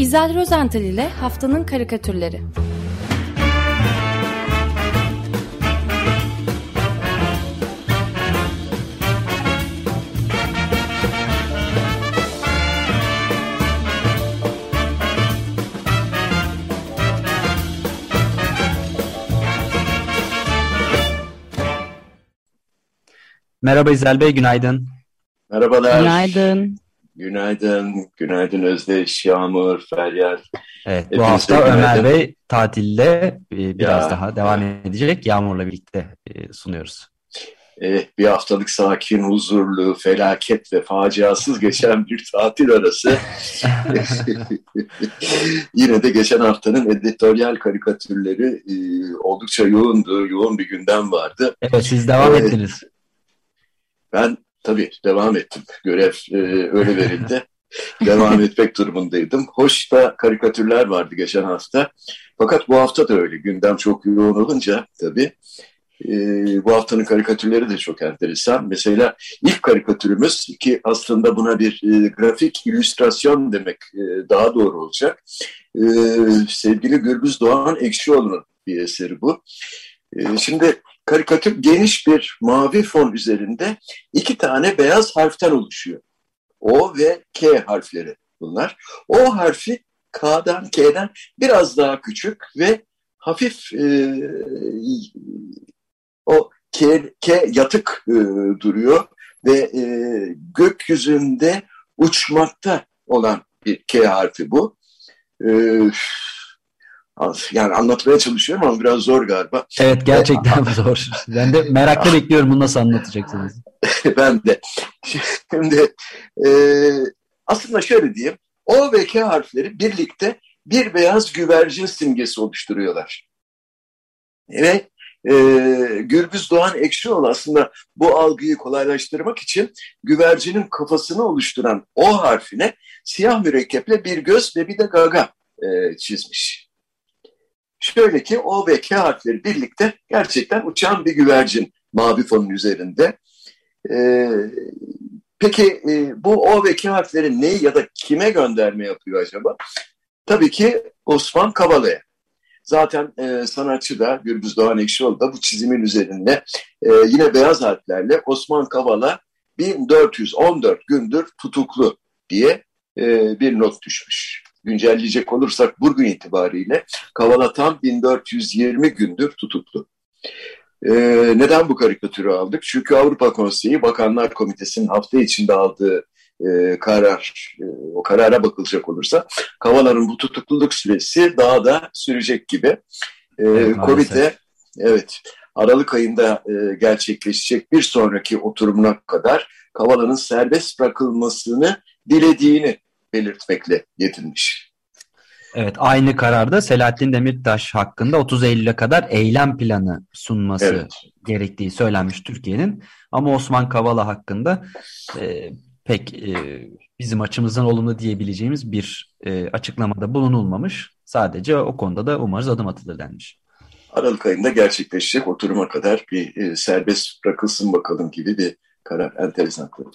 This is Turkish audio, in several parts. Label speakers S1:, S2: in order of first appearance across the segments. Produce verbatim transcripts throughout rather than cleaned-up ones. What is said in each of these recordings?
S1: İzel Rozental ile Haftanın Karikatürleri.
S2: Merhaba İzel Bey, günaydın.
S3: Merhabalar.
S1: Günaydın.
S3: Günaydın. Günaydın Özdeş, Yağmur, Feryal.
S2: Evet, bu hafta günaydın. Ömer Bey tatilde biraz ya, daha devam ya. edecek. Yağmur'la birlikte sunuyoruz.
S3: Evet, bir haftalık sakin, huzurlu, felaket ve faciasız geçen bir tatil arası. Yine de geçen haftanın editoryal karikatürleri e, oldukça yoğundu. Yoğun bir gündem vardı.
S2: Evet, siz devam evet. ettiniz.
S3: Ben tabii devam ettim. Görev e, öyle verildi. Devam etmek durumundaydım. Hoş da karikatürler vardı geçen hafta. Fakat bu hafta da öyle. Gündem çok yoğun olunca tabii. E, bu haftanın karikatürleri de çok enteresan. Mesela ilk karikatürümüz ki aslında buna bir e, grafik illüstrasyon demek e, daha doğru olacak. E, sevgili Gürbüz Doğan Ekşioğlu'nun bir eseri bu. E, şimdi karikatür geniş bir mavi fon üzerinde iki tane beyaz harften oluşuyor. O ve K harfleri bunlar. O harfi K'dan K'den biraz daha küçük ve hafif e, o K, K yatık e, duruyor ve e, gökyüzünde uçmakta olan bir K harfi bu. E, Yani anlatmaya çalışıyorum ama biraz zor galiba.
S2: Evet, gerçekten zor. Ben de merakla bekliyorum bunu nasıl anlatacaksınız.
S3: Ben de. Şimdi e, aslında şöyle diyeyim. O ve K harfleri birlikte bir beyaz güvercin simgesi oluşturuyorlar. Ve e, Gürbüz Doğan Ekşioğlu aslında bu algıyı kolaylaştırmak için güvercinin kafasını oluşturan O harfine siyah mürekkeple bir göz ve bir de gaga e, çizmiş. Şöyle ki O ve K harfleri birlikte gerçekten uçan bir güvercin mavi fonun üzerinde. Ee, peki e, bu O ve K harfleri neyi ya da kime gönderme yapıyor acaba? Tabii ki Osman Kavala'ya. Zaten e, sanatçı da Gürbüz Doğan Ekşioğlu da bu çizimin üzerinde e, yine beyaz harflerle Osman Kavala bin dört yüz on dört gündür tutuklu diye e, bir not düşmüş. Güncelleyecek olursak bugün itibariyle Kavala tam bin dört yüz yirmi gündür tutuklu. Ee, neden bu karikatürü aldık? Çünkü Avrupa Konseyi Bakanlar Komitesi'nin hafta içinde aldığı e, karar, e, o karara bakılacak olursa Kavala'nın bu tutukluluk süresi daha da sürecek gibi. E, evet, komite, evet, Aralık ayında e, gerçekleşecek bir sonraki oturumuna kadar Kavala'nın serbest bırakılmasını dilediğini belirtmekle yetinmiş.
S2: Evet, aynı kararda Selahattin Demirtaş hakkında otuz Eylül'e kadar eylem planı sunması evet. gerektiği söylenmiş Türkiye'nin. Ama Osman Kavala hakkında e, pek e, bizim açımızdan olumlu diyebileceğimiz bir e, açıklamada bulunulmamış. Sadece o konuda da umarız adım atılır denmiş.
S3: Aralık ayında gerçekleşecek oturuma kadar bir e, serbest bırakılsın bakalım gibi bir karar. Enteresan tabii.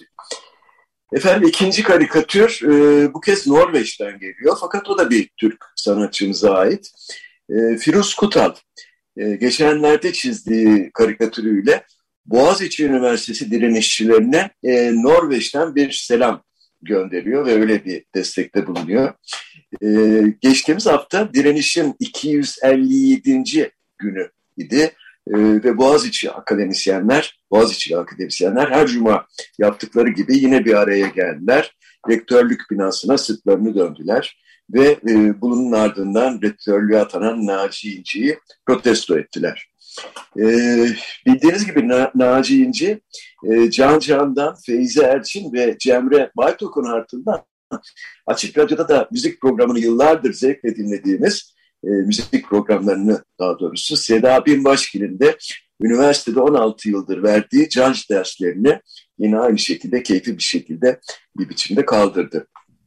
S3: Efendim ikinci karikatür e, bu kez Norveç'ten geliyor fakat o da bir Türk sanatçımıza ait. E, Firuz Kutal e, geçenlerde çizdiği karikatürüyle Boğaziçi Üniversitesi direnişçilerine e, Norveç'ten bir selam gönderiyor ve öyle bir destekte bulunuyor. E, geçtiğimiz hafta direnişin iki yüz elli yedinci günü idi. Ee, ve Boğaziçi akademisyenler, Boğaziçi akademisyenler her cuma yaptıkları gibi yine bir araya geldiler. Rektörlük binasına sırtlarını döndüler ve e, bunun ardından rektörlüğe atanan Naci İnci'yi protesto ettiler. E, bildiğiniz gibi Na- Naci İnci, e, Can Can'dan, Feyzi Erçin ve Cemre Baytok'un ardından Açık Radyo'da da müzik programını yıllardır zevkle dinlediğimiz E, müzik programlarını daha doğrusu Seda Binbaşgil'in de üniversitede on altı yıldır verdiği caz derslerini yine aynı şekilde keyifli bir şekilde bir biçimde kaldırdı.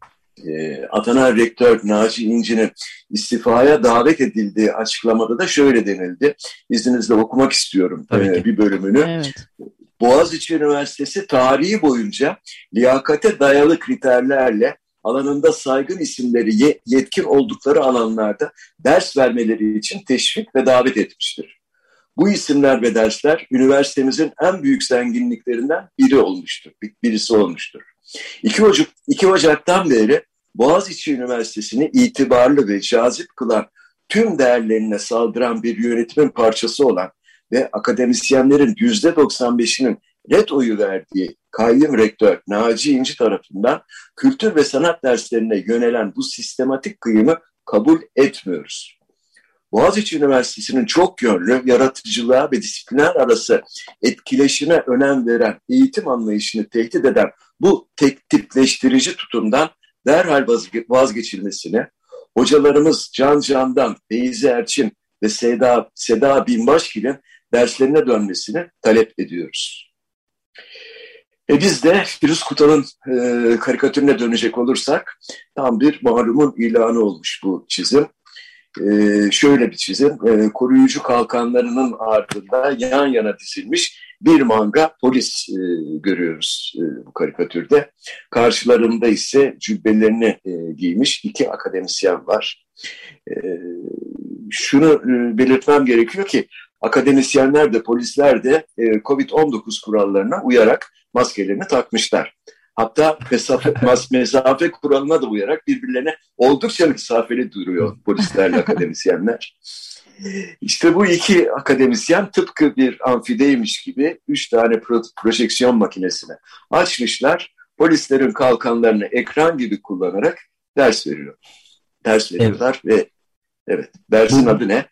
S3: E, atanan rektör Naci İnci'nin istifaya davet edildiği açıklamada da şöyle denildi. İzninizle okumak istiyorum e, bir bölümünü. Evet. Boğaziçi Üniversitesi tarihi boyunca liyakate dayalı kriterlerle alanında saygın isimleri yetkin oldukları alanlarda ders vermeleri için teşvik ve davet etmiştir. Bu isimler ve dersler üniversitemizin en büyük zenginliklerinden biri olmuştur, birisi olmuştur. iki Ocak'tan beri Boğaziçi Üniversitesi'ni itibarlı ve cazip kılan, tüm değerlerine saldıran bir yönetimin parçası olan ve akademisyenlerin yüzde doksan beşinin red oyu verdiği kayyum rektör Naci İnci tarafından kültür ve sanat derslerine yönelen bu sistematik kıyımı kabul etmiyoruz. Boğaziçi Üniversitesi'nin çok yönlü, yaratıcılığa ve disiplinler arası etkileşime önem veren, eğitim anlayışını tehdit eden bu tek tipleştirici tutumdan derhal vazgeçilmesini, hocalarımız Can Can'dan, Beyzi Erçin ve Seda, Seda Binbaşgil'in derslerine dönmesini talep ediyoruz. E biz de Firuz Kutal'ın e, karikatürüne dönecek olursak, tam bir malumun ilanı olmuş bu çizim. Ee, şöyle bir çizim, ee, koruyucu kalkanlarının ardında yan yana dizilmiş bir manga polis e, görüyoruz e, bu karikatürde. Karşılarında ise cübbelerini e, giymiş iki akademisyen var. E, şunu e, belirtmem gerekiyor ki akademisyenler de polisler de e, kovid on dokuz kurallarına uyarak maskelerini takmışlar. Hatta mesafe, mesafe kuralına da uyarak birbirlerine oldukça mesafeli duruyor polislerle akademisyenler. İşte bu iki akademisyen tıpkı bir amfideymiş gibi üç tane pro- projeksiyon makinesini açmışlar. Polislerin kalkanlarını ekran gibi kullanarak ders veriyor. Ders veriyorlar evet. Ve evet, dersin adı ne?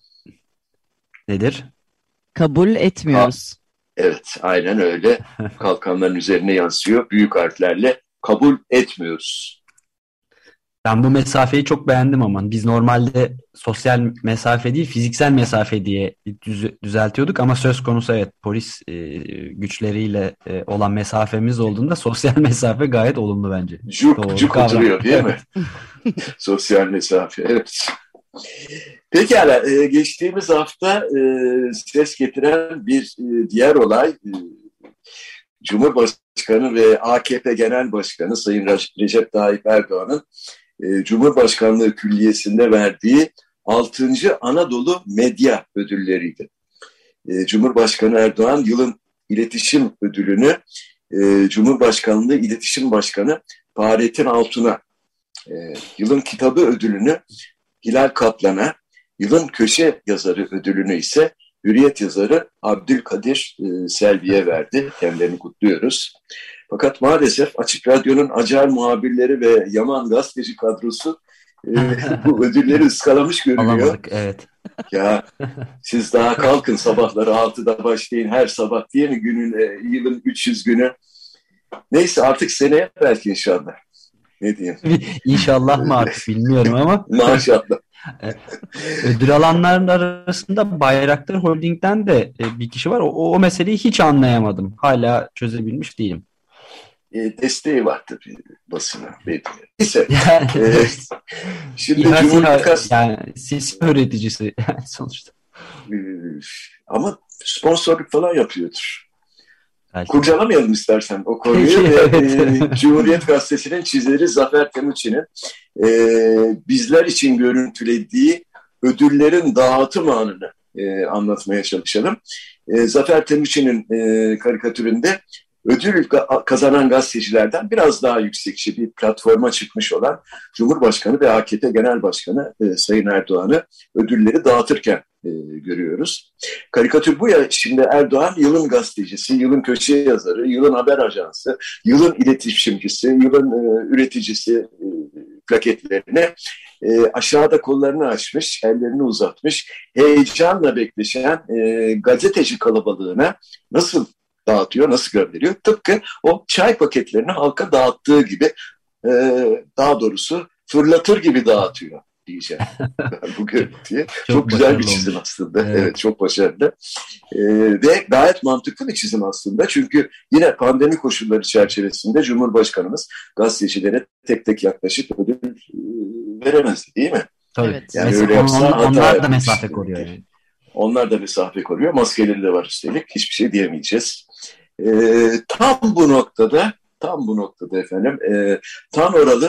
S2: Nedir?
S4: Kabul etmiyoruz.
S3: Ha. Evet, aynen öyle. Kalkanların üzerine yansıyor. Büyük harflerle kabul etmiyoruz.
S2: Ben bu mesafeyi çok beğendim ama. Biz normalde sosyal mesafe değil, fiziksel mesafe diye düz- düzeltiyorduk. Ama söz konusu evet, polis e, güçleriyle e, olan mesafemiz olduğunda sosyal mesafe gayet olumlu bence.
S3: Cuk cuk oturuyor değil mi? Sosyal mesafe, evet. Pekala, e, geçtiğimiz hafta e, ses getiren bir e, diğer olay, e, Cumhurbaşkanı ve A K P Genel Başkanı Sayın Recep Tayyip Erdoğan'ın e, Cumhurbaşkanlığı Külliyesi'nde verdiği altıncı Anadolu Medya Ödülleri'ydi. E, Cumhurbaşkanı Erdoğan yılın iletişim ödülünü e, Cumhurbaşkanlığı İletişim Başkanı Fahrettin Altun'a, e, yılın kitabı ödülünü Hilal Kaplan'a, yılın köşe yazarı ödülünü ise Hürriyet yazarı Abdülkadir e, Selvi'ye verdi. Kendilerini kutluyoruz. Fakat maalesef Açık Radyo'nun acar muhabirleri ve yaman gazeteci kadrosu e, bu ödülleri ıskalamış görünüyor.
S2: Alamadık, evet.
S3: Ya siz daha kalkın sabahları altıda başlayın her sabah diye mi günün, e, yılın üç yüz günü. Neyse artık seneye belki inşallah. Ne diyeyim?
S2: İnşallah mı artık bilmiyorum ama.
S3: Maşallah.
S2: Ödül alanların arasında Bayraktar Holding'den de bir kişi var. O, o meseleyi hiç anlayamadım. Hala çözebilmiş değilim.
S3: E, desteği var tabii basına. Neyse.
S2: Yani,
S3: e, şimdi
S2: İHA,
S3: Cumhurbaşkanı
S2: yani sisi üreticisi yani sonuçta.
S3: E, ama sponsorluk falan yapıyordur.
S2: Belki.
S3: Kurcalamayalım istersen o konuyu.
S2: Peki,
S3: ve,
S2: evet.
S3: e, Cumhuriyet Gazetesi'nin çizeri Zafer Temuçin'in e, bizler için görüntülediği ödüllerin dağıtım anını e, anlatmaya çalışalım. E, Zafer Temuçin'in e, karikatüründe ödül kazanan gazetecilerden biraz daha yüksekçe bir platforma çıkmış olan Cumhurbaşkanı ve A K P Genel Başkanı e, Sayın Erdoğan'ı ödülleri dağıtırken e, görüyoruz. Karikatür bu ya, şimdi Erdoğan yılın gazetecisi, yılın köşe yazarı, yılın haber ajansı, yılın iletişimcisi, yılın e, üreticisi e, plaketlerine e, aşağıda kollarını açmış, ellerini uzatmış, heyecanla bekleşen e, gazeteci kalabalığına nasıl dağıtıyor, nasıl gönderiyor? Tıpkı o çay paketlerini halka dağıttığı gibi, e, daha doğrusu fırlatır gibi dağıtıyor diyeceğim bu görüntüye. Çok, çok güzel bir çizim olmuş. Aslında. Evet. evet, çok başarılı. E, ve gayet mantıklı bir çizim aslında. Çünkü yine pandemi koşulları çerçevesinde Cumhurbaşkanımız gazetecilere tek tek yaklaşıp ödül e, veremezdi değil mi?
S2: Tabii. Evet.
S3: Yani öyle yapsa
S2: on,
S3: hata
S2: onlar da mesafe koruyor. Yani.
S3: Onlar da mesafe koruyor. Maskeleri de var üstelik. Hiçbir şey diyemeyeceğiz. Ee, tam bu noktada, tam bu noktada efendim, e, Tan Oral'ın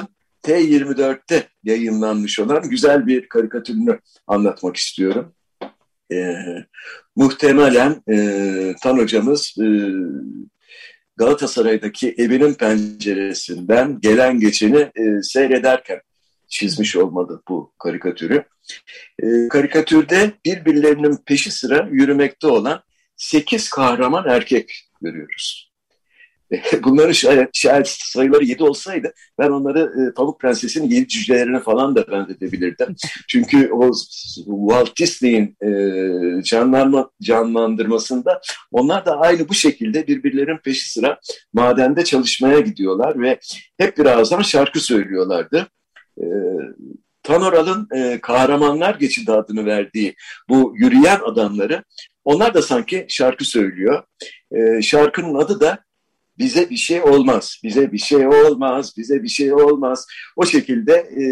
S3: T yirmi dörtte yayınlanmış olan güzel bir karikatürünü anlatmak istiyorum. E, muhtemelen e, Tan hocamız e, Galatasaray'daki evinin penceresinden gelen geçeni e, seyrederken çizmiş olmalı bu karikatürü. E, karikatürde birbirlerinin peşi sıra yürümekte olan sekiz kahraman erkek görüyoruz. Bunların şayet, şayet sayıları yedi olsaydı ben onları e, Pamuk Prenses'in yedi cücelerine falan da benzetebilirdim. Çünkü o Walt Disney'in e, canlanma, canlandırmasında onlar da aynı bu şekilde birbirlerinin peşi sıra madende çalışmaya gidiyorlar ve hep birazdan şarkı söylüyorlardı. E, Tanoral'ın e, Kahramanlar Geçidi adını verdiği bu yürüyen adamları onlar da sanki şarkı söylüyor. E, şarkının adı da Bize bir şey olmaz, bize bir şey olmaz, bize bir şey olmaz. O şekilde e,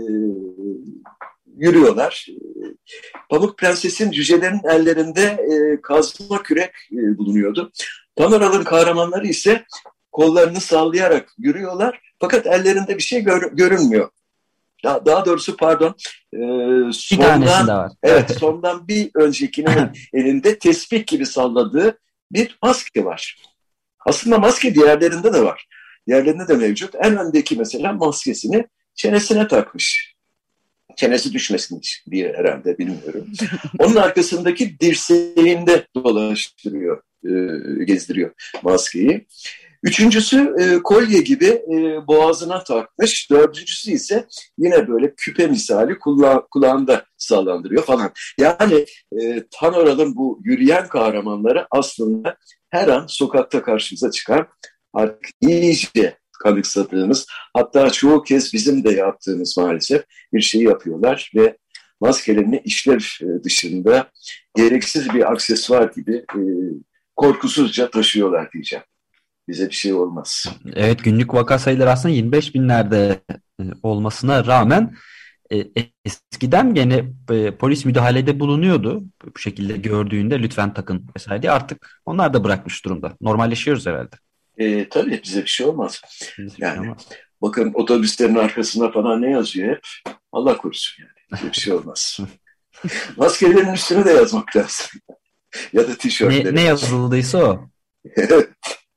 S3: yürüyorlar. Pamuk Prenses'in cücelerin ellerinde e, kazma kürek e, bulunuyordu. Tanoral'ın kahramanları ise kollarını sallayarak yürüyorlar. Fakat ellerinde bir şey gör, görünmüyor. Daha, daha doğrusu pardon. E,
S2: bir tanesi de var.
S3: Evet, sondan bir öncekinin elinde tesbih gibi salladığı bir maske var. Aslında maske diğerlerinde de var. Diğerlerinde de mevcut. En öndeki mesela maskesini çenesine takmış. Çenesi düşmesin diye herhalde, bilmiyorum. Onun arkasındaki dirseğinde dolaştırıyor, e, gezdiriyor maskeyi. Üçüncüsü e, kolye gibi e, boğazına takmış. Dördüncüsü ise yine böyle küpe misali kula kulağında sallandırıyor falan. Yani e, Tanoral'ın bu yürüyen kahramanları aslında her an sokakta karşımıza çıkan, artık iyice kanıksadığımız, hatta çoğu kez bizim de yaptığımız maalesef bir şeyi yapıyorlar ve maskelerini işlev dışında gereksiz bir aksesuar gibi e, korkusuzca taşıyorlar diyeceğim. Bize bir şey olmaz.
S2: Evet, günlük vaka sayıları aslında yirmi beş binlerde olmasına rağmen e, eskiden gene e, polis müdahalede bulunuyordu. Bu şekilde gördüğünde lütfen takın vesaire diye. Artık onlar da bırakmış durumda. Normalleşiyoruz herhalde.
S3: E, tabii bize bir şey olmaz.
S2: Bize bir
S3: yani
S2: şey olmaz.
S3: Bakın otobüslerin arkasında falan ne yazıyor hep? Allah korusun yani. Bize bir şey olmaz. Maskelerin üstüne de yazmak lazım. Ya da tişörtleri.
S2: Ne, ne yazıldıysa o.
S3: Evet.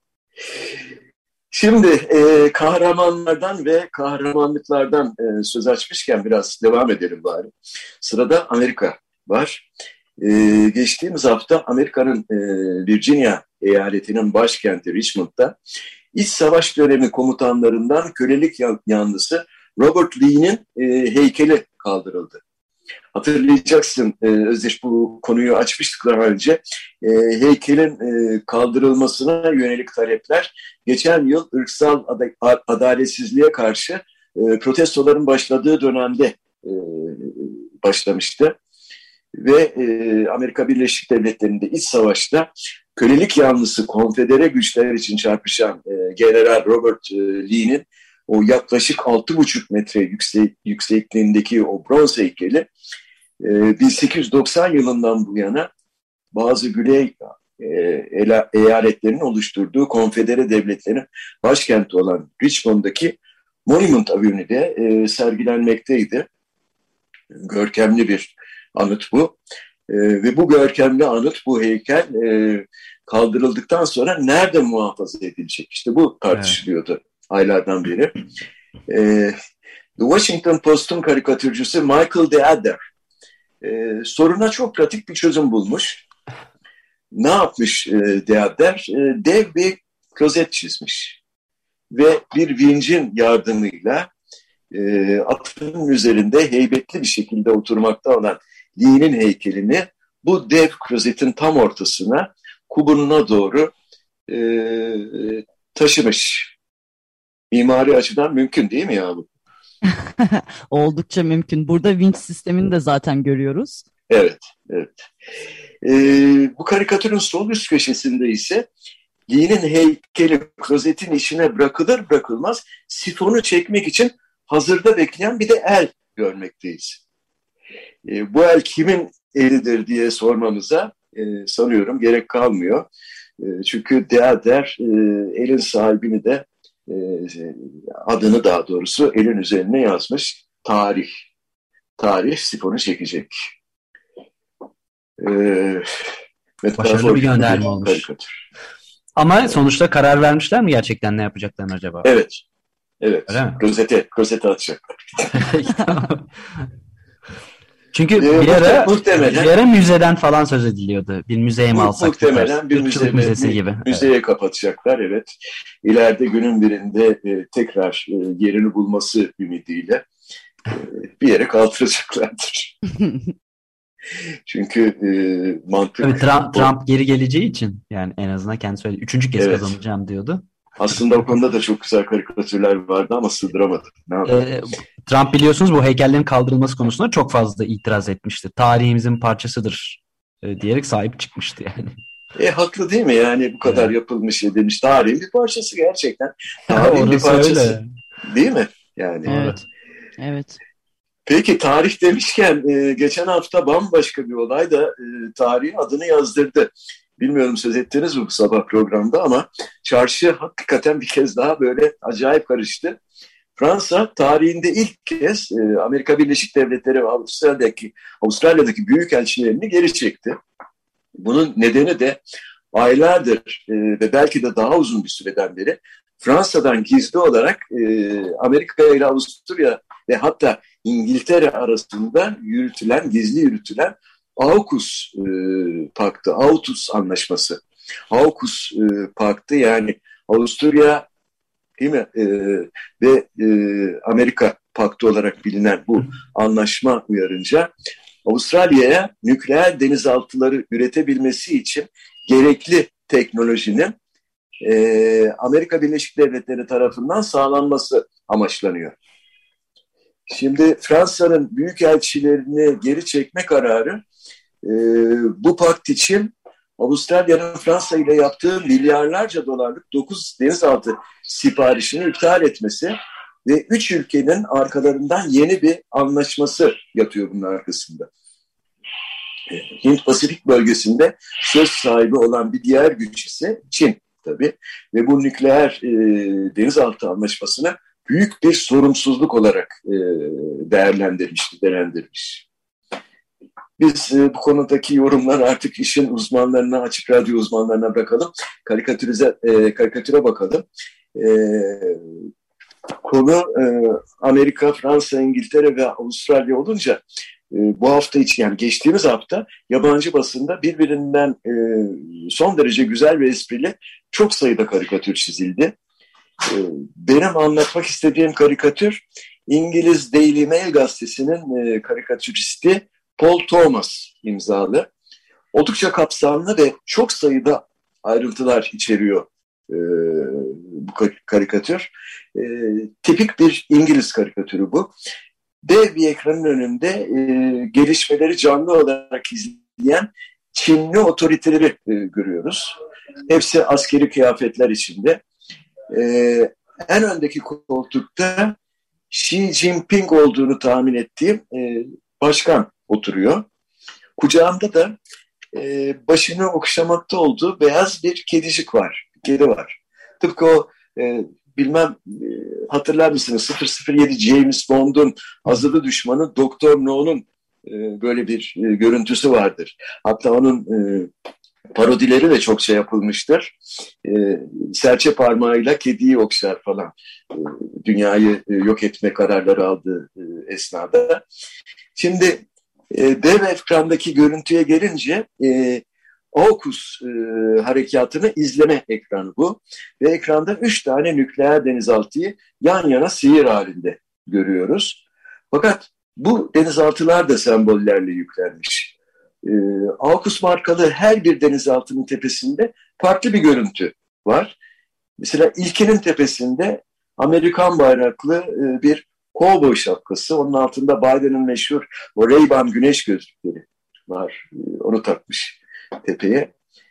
S3: Şimdi e, kahramanlardan ve kahramanlıklardan e, söz açmışken biraz devam edelim bari. Sırada Amerika var. E, geçtiğimiz hafta Amerika'nın e, Virginia eyaletinin başkenti Richmond'da İç Savaş dönemi komutanlarından kölelik yanlısı Robert Lee'nin e, heykeli kaldırıldı. Hatırlayacaksın e, Özdeş, bu konuyu açmıştık daha önce. E, heykelin e, kaldırılmasına yönelik talepler geçen yıl ırksal ad- adaletsizliğe karşı e, protestoların başladığı dönemde e, başlamıştı. Ve e, Amerika Birleşik Devletleri'nde iç savaşta kölelik yanlısı konfedere güçler için çarpışan e, General Robert e, Lee'nin o yaklaşık altı buçuk metre yüksek, yüksekliğindeki o bronz heykeli e, bin sekiz yüz doksan yılından bu yana bazı güney e, eyaletlerin oluşturduğu konfedere devletlerin başkenti olan Richmond'daki Monument Avenue'de e, sergilenmekteydi. Görkemli bir anıt bu. E, ve bu görkemli anıt, bu heykel e, kaldırıldıktan sonra nerede muhafaza edilecek? İşte bu tartışılıyordu. Evet. Aylardan beri. Ee, The Washington Post'un karikatürcüsü Michael Deader e, soruna çok pratik bir çözüm bulmuş. Ne yapmış e, Deader? E, dev bir klozet çizmiş. Ve bir vincin yardımıyla e, atının üzerinde heybetli bir şekilde oturmakta olan Lee'nin heykelini bu dev klozetin tam ortasına, kubununa doğru e, taşımış. Mimari açıdan mümkün değil mi ya bu?
S4: Oldukça mümkün. Burada vinç sistemini de zaten görüyoruz.
S3: Evet, evet. Ee, bu karikatürün sol üst köşesinde ise Lee'nin heykeli klozetin içine bırakılır bırakılmaz sifonu çekmek için hazırda bekleyen bir de el görmekteyiz. Ee, bu el kimin elidir diye sormamıza e, sanıyorum gerek kalmıyor. E, çünkü Deader e, elin sahibini de e, adını daha doğrusu elin üzerine yazmış. Tarih. Tarih sifonu çekecek. Ee,
S2: Başarılı bir gönderme olmuş. Karikatür. Ama sonuçta karar vermişler mi gerçekten ne yapacaklarını acaba?
S3: Evet. Evet. Rozete, rozete atacaklar.
S2: Çünkü ee, bir, ara, muhtemelen, bir ara müzeden falan söz ediliyordu. Bir müzeye mi alsak?
S3: Muhtemelen bir müze, müzesi gibi. Müzeye evet. kapatacaklar, evet. İleride günün birinde e, tekrar e, yerini bulması ümidiyle e, bir yere kaldıracaklardır. Çünkü e, mantık...
S2: Tabii Trump, Trump geri geleceği için yani en azından kendi söyledi. Üçüncü kez evet. kazanacağım diyordu.
S3: Aslında o konuda da çok güzel karikatürler vardı ama sığdıramadık.
S2: Ee, Trump biliyorsunuz bu heykellerin kaldırılması konusunda çok fazla itiraz etmişti. Tarihimizin parçasıdır e, diyerek sahip çıkmıştı yani.
S3: E haklı değil mi yani bu kadar evet. yapılmış edilmiş. Tarihin bir parçası gerçekten. Tarihin bir parçası. Öyle. Değil mi? Yani.
S4: Evet. Evet.
S3: Peki tarih demişken e, geçen hafta bambaşka bir olay da e, tarihin adını yazdırdı. Bilmiyorum söz ettiniz mi bu sabah programda ama çarşı hakikaten bir kez daha böyle acayip karıştı. Fransa tarihinde ilk kez e, Amerika Birleşik Devletleri ve Avustralya'daki, Avustralya'daki büyükelçilerini geri çekti. Bunun nedeni de aylardır e, ve belki de daha uzun bir süreden beri Fransa'dan gizli olarak e, Amerika ile Avusturya ve hatta İngiltere arasında yürütülen, gizli yürütülen AUKUS e, paktı, AUKUS anlaşması. AUKUS e, paktı yani Avusturya değil mi e, ve e, Amerika paktı olarak bilinen bu anlaşma uyarınca Avustralya'ya nükleer denizaltıları üretebilmesi için gerekli teknolojinin e, Amerika Birleşik Devletleri tarafından sağlanması amaçlanıyor. Şimdi Fransa'nın büyükelçilerini geri çekme kararı e, bu pakt için Avustralya'nın Fransa ile yaptığı milyarlarca dolarlık dokuz denizaltı siparişini iptal etmesi ve üç ülkenin arkalarından yeni bir anlaşması yatıyor bunun arkasında. Hint-Pasifik bölgesinde söz sahibi olan bir diğer güç ise Çin tabii ve bu nükleer e, denizaltı anlaşmasını büyük bir sorumsuzluk olarak e, değerlendirmiş, değerlendirmiş. Biz e, bu konudaki yorumlar artık işin uzmanlarına, Açık Radyo uzmanlarına bırakalım. Karikatürize, e, karikatüre bakalım. E, konu e, Amerika, Fransa, İngiltere ve Avustralya olunca e, bu hafta için yani geçtiğimiz hafta yabancı basında birbirinden e, son derece güzel ve esprili çok sayıda karikatür çizildi. Benim anlatmak istediğim karikatür İngiliz Daily Mail gazetesinin e, karikatüristi Paul Thomas imzalı. Oldukça kapsamlı ve çok sayıda ayrıntılar içeriyor e, bu karikatür. E, tipik bir İngiliz karikatürü bu. Dev bir ekranın önünde e, gelişmeleri canlı olarak izleyen Çinli otoriteleri e, görüyoruz. Hepsi askeri kıyafetler içinde. Ee, en öndeki koltukta Xi Jinping olduğunu tahmin ettiğim e, başkan oturuyor. Kucağında da e, başını okşamakta olduğu beyaz bir kedicik var. Bir kedi var. Tıpkı o e, bilmem e, hatırlar mısınız sıfır sıfır yedi James Bond'un azılı düşmanı Doktor No'nun e, böyle bir e, görüntüsü vardır. Hatta onun e, parodileri de çok şey yapılmıştır. E, serçe parmağıyla kediyi okşar falan. E, dünyayı e, yok etme kararları aldığı e, esnada. Şimdi e, dev ekrandaki görüntüye gelince e, AUKUS e, harekatını izleme ekranı bu. Ve ekranda üç tane nükleer denizaltıyı yan yana seyir halinde görüyoruz. Fakat bu denizaltılar da sembollerle yüklenmiş. E, AUKUS markalı her bir denizaltının tepesinde farklı bir görüntü var. Mesela ilkinin tepesinde Amerikan bayraklı e, bir kovboy şapkası. Onun altında Biden'ın meşhur o Ray-Ban güneş gözlükleri var. E, onu takmış tepeye.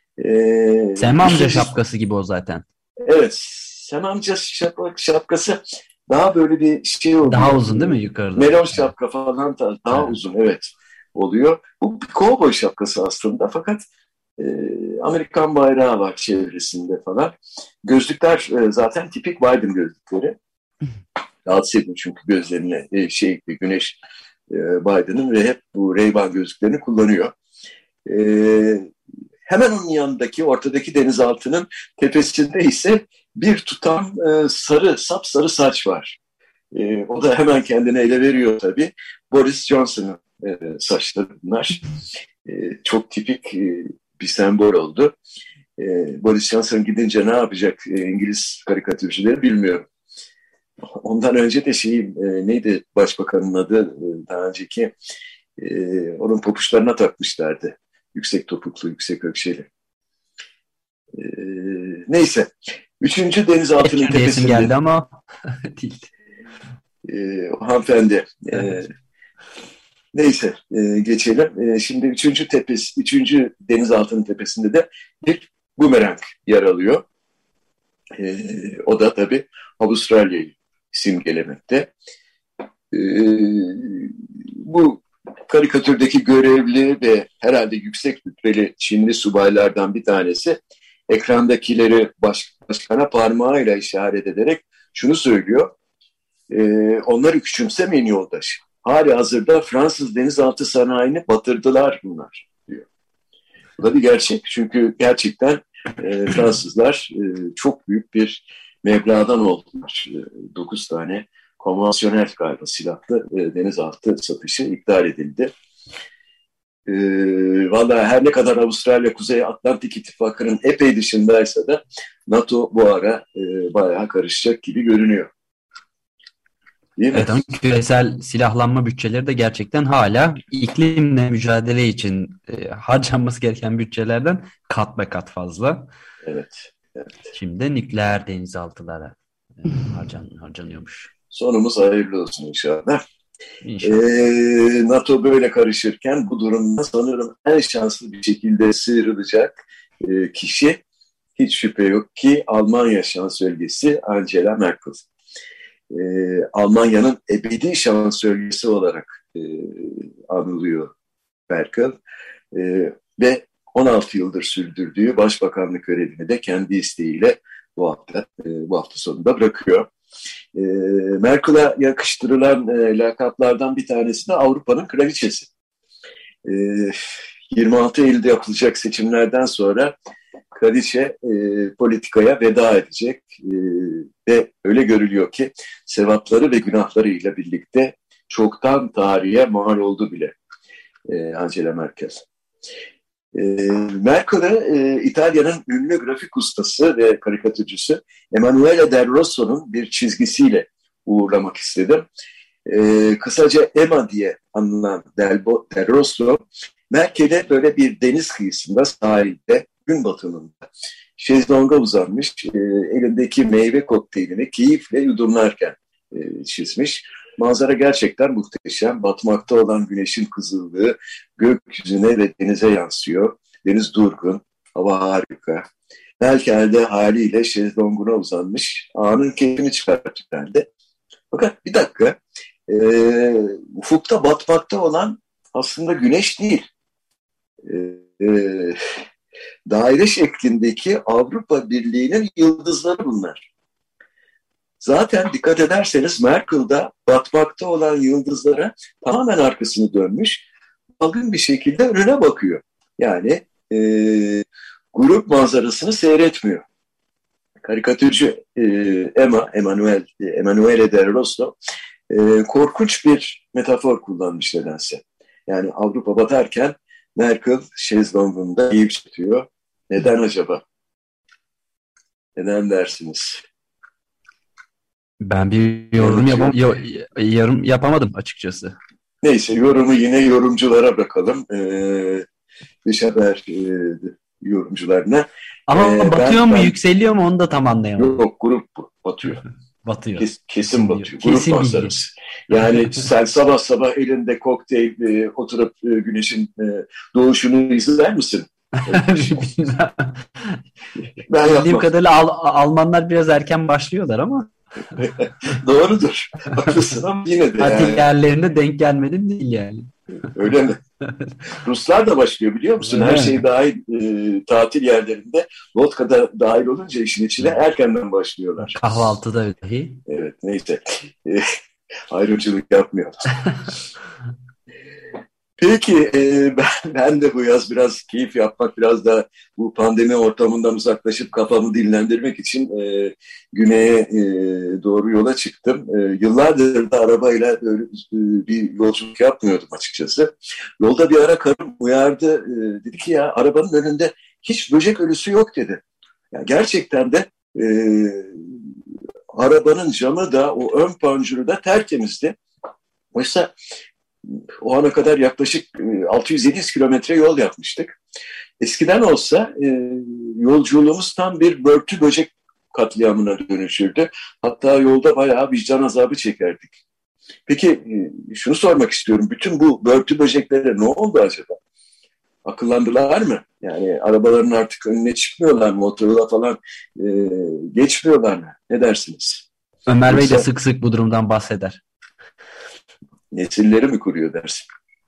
S2: E, Sem amca şapkası gibi o zaten.
S3: Evet. Sem amca şapkası daha böyle bir şey oluyor.
S2: Daha uzun değil mi yukarıda?
S3: Melon şapka falan da daha evet. uzun evet oluyor. Bu bir kovboy şapkası aslında fakat E, Amerikan bayrağı var çevresinde falan. Gözlükler e, zaten tipik Biden gözlükleri. Rahatsız ediyor çünkü gözlerine e, şey güneş e, Biden'ın ve hep bu Ray-Ban gözlüklerini kullanıyor. E, hemen onun yanındaki ortadaki denizaltının tepesinde ise bir tutam e, sarı, sapsarı saç var. E, o da hemen kendine ele veriyor tabii. Boris Johnson'ın e, saçları bunlar. E, çok tipik e, bir sembol oldu. E, Boris Johnson gidince ne yapacak e, İngiliz karikatürcüleri bilmiyorum. Ondan önce de şeyim e, neydi başbakanın adı e, daha önceki e, onun papuçlarına takmışlardı. Yüksek topuklu, yüksek ökçeli. E, neyse. Üçüncü denizaltının tepesinde.
S2: geldi ama değil.
S3: E, o hanımefendi. E, neyse e, geçelim. E, şimdi üçüncü tepesi, üçüncü denizaltının tepesinde de bir bumerang yer alıyor. E, o da tabii Avustralya'yı simgelemekte. E, bu karikatürdeki görevli ve herhalde yüksek rütbeli Çinli subaylardan bir tanesi ekrandakileri baş, başkana parmağıyla işaret ederek şunu söylüyor. E, onları küçümsemeyin yoldaş. Hali hazırda Fransız denizaltı sanayini batırdılar bunlar diyor. Bu da bir gerçek. Çünkü gerçekten e, Fransızlar e, çok büyük bir meblağdan oldular. E, dokuz tane konvansiyonel galiba silahlı e, denizaltı satışı iptal edildi. E, Vallahi her ne kadar Avustralya Kuzey Atlantik İttifakı'nın epey dışındaysa da NATO bu ara e, bayağı karışacak gibi görünüyor.
S2: Evet, ama küresel silahlanma bütçeleri de gerçekten hala iklimle mücadele için e, harcanması gereken bütçelerden kat be kat fazla.
S3: Evet. evet.
S2: Şimdi nükleer denizaltılara e, harcan, harcanıyormuş.
S3: Sonumuz hayırlı olsun inşallah.
S2: İnşallah.
S3: Ee, NATO böyle karışırken bu durumda sanırım en şanslı bir şekilde sıyrılacak e, kişi hiç şüphe yok ki Almanya şansölyesi Angela Merkel. Ee, Almanya'nın ebedi şansölyesi olarak e, anılıyor Merkel e, ve on altı yıldır sürdürdüğü başbakanlık görevini de kendi isteğiyle bu hafta e, bu hafta sonunda bırakıyor. E, Merkel'e yakıştırılan e, lakaplardan bir tanesi de Avrupa'nın kraliçesi. E, yirmi altı Eylül'de yapılacak seçimlerden sonra kraliçe e, politikaya veda edecek e, ve öyle görülüyor ki sevapları ve günahlarıyla birlikte çoktan tarihe mal oldu bile e, Angela Merkel. E, Merkel'e e, İtalya'nın ünlü grafik ustası ve karikatürcüsü Emanuele Del Rosso'nun bir çizgisiyle uğurlamak istedim. E, kısaca Emma diye anılan Del, Del Rosso, Merkel'e böyle bir deniz kıyısında sahilde gün batımında şezlonga uzanmış, e, elindeki meyve kokteylini keyifle yudumlarken e, çizmiş. Manzara gerçekten muhteşem. Batmakta olan güneşin kızıllığı gökyüzüne ve denize yansıyor. Deniz durgun, hava harika. Merkel de haliyle şezlonguna uzanmış. Anın keyfini çıkartıyor herhalde. Fakat bir dakika, e, ufukta batmakta olan aslında güneş değil. E, e, daire şeklindeki Avrupa Birliği'nin yıldızları bunlar. Zaten dikkat ederseniz Merkel'da batmakta olan yıldızlara tamamen arkasını dönmüş, dalgın bir şekilde önüne bakıyor. Yani e, grup manzarasını seyretmiyor. Karikatürcü e, Emma, Emanuel, Emanuele Del Rosso e, korkunç bir metafor kullanmış nedense. Yani Avrupa batarken Merkel şezlongunda keyif çekiyor. Neden acaba? Neden dersiniz?
S2: Ben bir yorum, yapam yo yorum yapamadım açıkçası.
S3: Neyse, yorumu yine yorumculara bırakalım. Ee, dış haber e, yorumcularına.
S2: Ama
S3: ee,
S2: batıyor
S3: ben,
S2: mu,
S3: ben,
S2: yükseliyor mu onu da tam anlayamadım.
S3: Yok, grup batıyor.
S2: Batıyor.
S3: Kes, kesin batıyor. Grup
S2: Kesin
S3: manzarası. Yani sen sabah sabah elinde kokteyl e, oturup e, güneşin e, doğuşunu izler misin? Ben
S2: bildiğim kadarıyla Al Almanlar biraz erken başlıyorlar ama.
S3: Doğrudur. Haklısın ama yine de
S2: Hadi
S3: yani.
S2: yerlerine denk gelmedim değil yani.
S3: Öyle mi? Ruslar da başlıyor biliyor musun? Her şey dahil e, tatil yerlerinde vodka da dahil olunca işin içine erkenden başlıyorlar.
S2: Kahvaltıda dahi.
S3: Evet neyse. Ayrımcılık yapmıyor. Peki e, ben, ben de bu yaz biraz keyif yapmak, biraz da bu pandemi ortamından uzaklaşıp kafamı dinlendirmek için e, güneye e, doğru yola çıktım. E, yıllardır da arabayla böyle e, bir yolculuk yapmıyordum açıkçası. Yolda bir ara karım uyardı. E, dedi ki ya arabanın önünde hiç böcek ölüsü yok dedi. Yani gerçekten de e, arabanın camı da o ön pancuru da tertemizdi. Oysa o ana kadar yaklaşık altı yüz yedi yüz kilometre yol yapmıştık. Eskiden olsa e, yolculuğumuz tam bir börtü böcek katliamına dönüşürdü. Hatta yolda bayağı vicdan azabı çekerdik. Peki e, şunu sormak istiyorum. Bütün bu börtü böceklere ne oldu acaba? Akıllandılar mı? Yani arabaların artık önüne çıkmıyorlar mı? Otoyola falan e, geçmiyorlar mı? Ne dersiniz?
S2: Ömer Bey de
S3: Yoksa
S2: sık sık bu durumdan bahseder.
S3: nesilleri mi kuruyor dersin?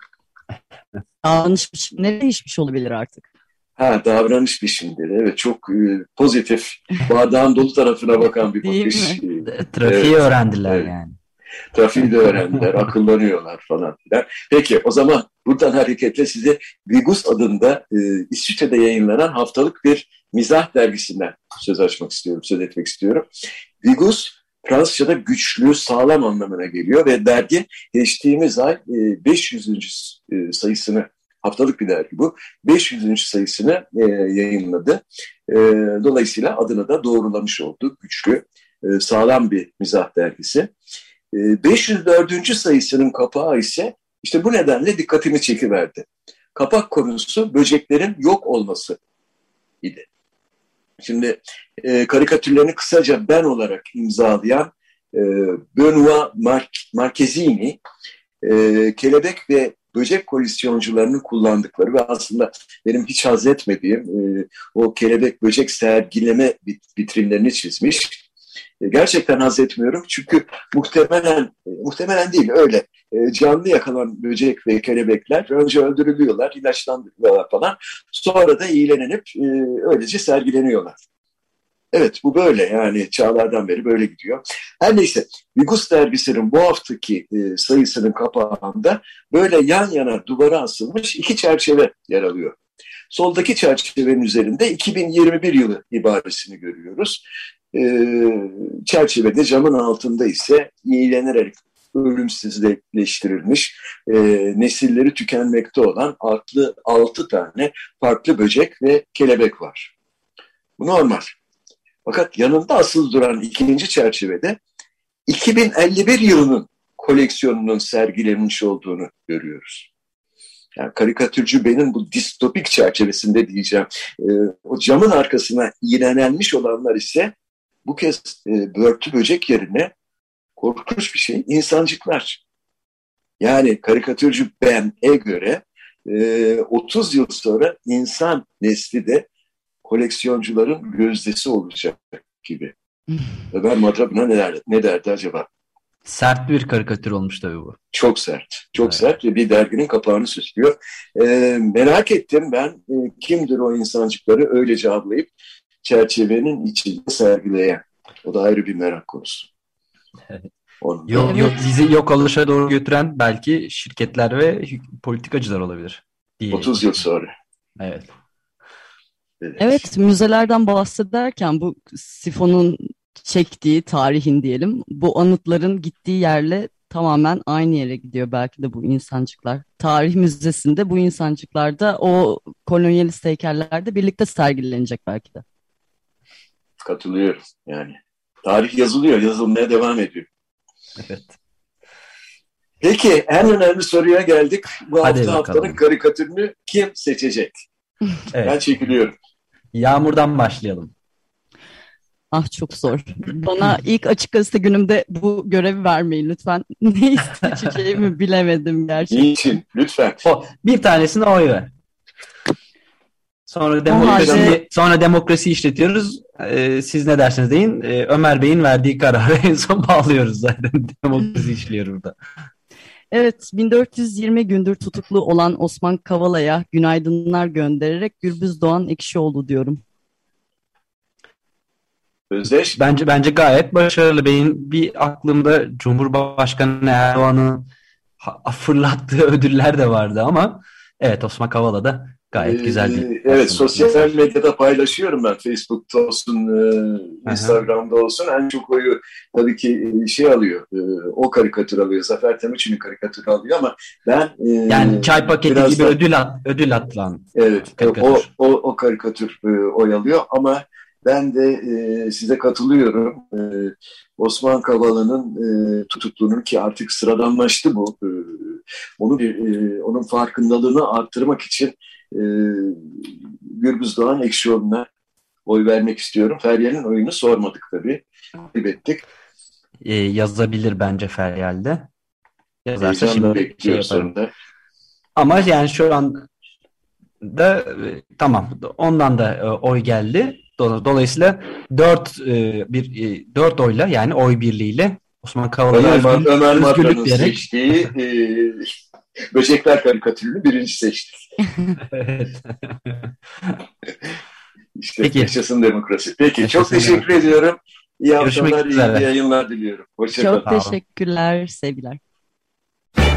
S4: Davranış biçimleri değişmiş olabilir artık.
S3: Ha, davranış biçimleri. Evet, çok e, pozitif, bardağın dolu tarafına bakan bir
S4: Değil
S3: bakış.
S4: mi?
S3: E,
S2: Trafiği
S3: evet,
S2: öğrendiler
S3: evet.
S2: yani.
S3: Trafiği de öğrendiler, akıllanıyorlar falan filan. Peki o zaman buradan hareketle size Vigus adında e, İsviçre'de yayınlanan haftalık bir mizah dergisinden söz açmak istiyorum, söz etmek istiyorum. Vigus Fransızca'da güçlü, sağlam anlamına geliyor ve dergi geçtiğimiz ay e, beş yüzüncü E, sayısını, haftalık bir dergi bu, beş yüzüncü sayısını e, yayınladı. E, dolayısıyla adını da doğrulamış oldu. Güçlü, e, sağlam bir mizah dergisi. E, beş yüz dördüncü sayısının kapağı ise işte bu nedenle dikkatimi çekiverdi. Kapak konusu böceklerin yok olması idi. Şimdi e, karikatürlerini kısaca ben olarak imzalayan e, Benoît Mar- Marchesini, e, kelebek ve böcek koleksiyoncularının kullandıkları ve aslında benim hiç haz etmediğim e, o kelebek böcek sergileme vitrinlerini çizmiş. E, gerçekten haz etmiyorum çünkü muhtemelen, e, muhtemelen değil öyle e, canlı yakalan böcek ve kelebekler önce öldürülüyorlar, ilaçlandırılıyorlar falan, sonra da iyilenip e, öylece sergileniyorlar. Evet, bu böyle yani çağlardan beri böyle gidiyor. Her neyse, Vigus dergisinin bu haftaki e, sayısının kapağında böyle yan yana duvara asılmış iki çerçeve yer alıyor. Soldaki çerçevenin üzerinde iki bin yirmi bir yılı ibaresini görüyoruz. E, çerçevede camın altında ise iyilenerek ölümsüzleştirilmiş, e, nesilleri tükenmekte olan altı, altı tane farklı böcek ve kelebek var. Bu normal. Fakat yanında asıl duran ikinci çerçevede iki bin elli bir yılının koleksiyonunun sergilenmiş olduğunu görüyoruz. Yani karikatürcü benim bu distopik çerçevesinde diyeceğim. E, o camın arkasına iğnelenmiş olanlar ise bu kez e, börtü böcek yerine korkunç bir şey, insancıklar. Yani karikatürcü ben'e göre e, otuz yıl sonra insan nesli de koleksiyoncuların gözdesi olacak gibi. Ömer Madra buna ne derdi, ne derdi acaba?
S2: Sert bir karikatür olmuş tabii bu.
S3: Çok sert. Çok
S2: evet.
S3: sert ve bir derginin kapağını süslüyor. Ee, merak ettim ben e, kimdir o insancıkları öyle cevaplayıp çerçevenin içinde sergileyen. O da ayrı bir merak konusu.
S2: Yok, yok, bizi yok oluşa doğru götüren belki şirketler ve politikacılar olabilir. Diye.
S3: otuz yıl sonra.
S2: Evet.
S4: Evet. Evet, müzelerden bahsederken bu sifonun çektiği tarihin diyelim, bu anıtların gittiği yerle tamamen aynı yere gidiyor belki de bu insancıklar. Tarih Müzesi'nde bu insancıklar da o kolonyalist heykellerde birlikte sergilenecek belki de.
S3: Katılıyorum yani. Tarih yazılıyor, yazılmaya devam ediyor.
S2: Evet.
S3: Peki en önemli soruya geldik. Bu
S2: Hadi
S3: hafta
S2: bakalım.
S3: haftanın karikatürünü kim seçecek?
S2: Evet.
S3: Ben çekiliyorum.
S2: Yağmur'dan başlayalım.
S4: Ah çok zor. Bana ilk Açık Gazete günümde bu görevi vermeyin lütfen. Ne seçeceğimi bilemedim gerçekten.
S3: Niçin? Lütfen.
S2: O, bir tanesine oy ver. Sonra demokrasi,
S4: halde...
S2: sonra demokrasi işletiyoruz. Ee, siz ne dersiniz deyin. Ee, Ömer Bey'in verdiği kararı en son bağlıyoruz zaten. Demokrasi işliyor burada.
S4: Evet, bin dört yüz yirmi gündür tutuklu olan Osman Kavala'ya günaydınlar göndererek Gürbüz Doğan Ekşioğlu diyorum.
S3: Özdeş?
S2: Bence bence gayet başarılı. Benim bir aklımda Cumhurbaşkanı Erdoğan'ın fırlattığı ödüller de vardı ama evet, Osman Kavala da gayet güzel bir...
S3: Ee, evet, sosyal medyada paylaşıyorum ben. Facebook'ta olsun, e, Instagram'da olsun. En çok oyu tabii ki şey alıyor, e, o karikatür alıyor. Zafer Temuçin'in karikatürü alıyor ama ben... E,
S2: yani çay paketi gibi da, ödül, at, ödül atılan
S3: evet, karikatür. O, o, o karikatür e, oy alıyor ama ben de e, size katılıyorum. E, Osman Kavala'nın e, tutukluluğunun, ki artık sıradanlaştı bu. E, onu bir, e, onun farkındalığını arttırmak için e, Gürbüz Doğan Ekşioğlu'na oy vermek istiyorum. Feryal'in oyunu sormadık tabii. Kaybettik.
S2: E, yazabilir bence Feryal'de. Yazarsa şimdi
S3: bekliyor
S2: şey
S3: sonunda.
S2: Ama yani şu an da e, tamam, ondan da e, oy geldi. Dolayısıyla dört e, bir e, dört oyla, yani oy birliğiyle Osman Kavala'ya
S3: Ömer,
S2: özgür,
S3: Ömer
S2: özgürlük diyerek
S3: seçtiği e, Böcekler karikatürünü birinci seçtik.
S2: Evet.
S3: İşte
S2: Peki.
S3: Yaşasın demokrasi. Peki, yaşasın, çok teşekkür demokrasi. ediyorum. İyi
S2: Görüşmek
S3: haftalar,
S2: üzere.
S3: iyi yayınlar diliyorum. Hoşçakalın.
S4: Çok teşekkürler, sevgiler.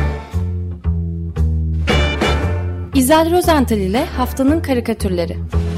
S1: İzel Rozental ile Haftanın Karikatürleri.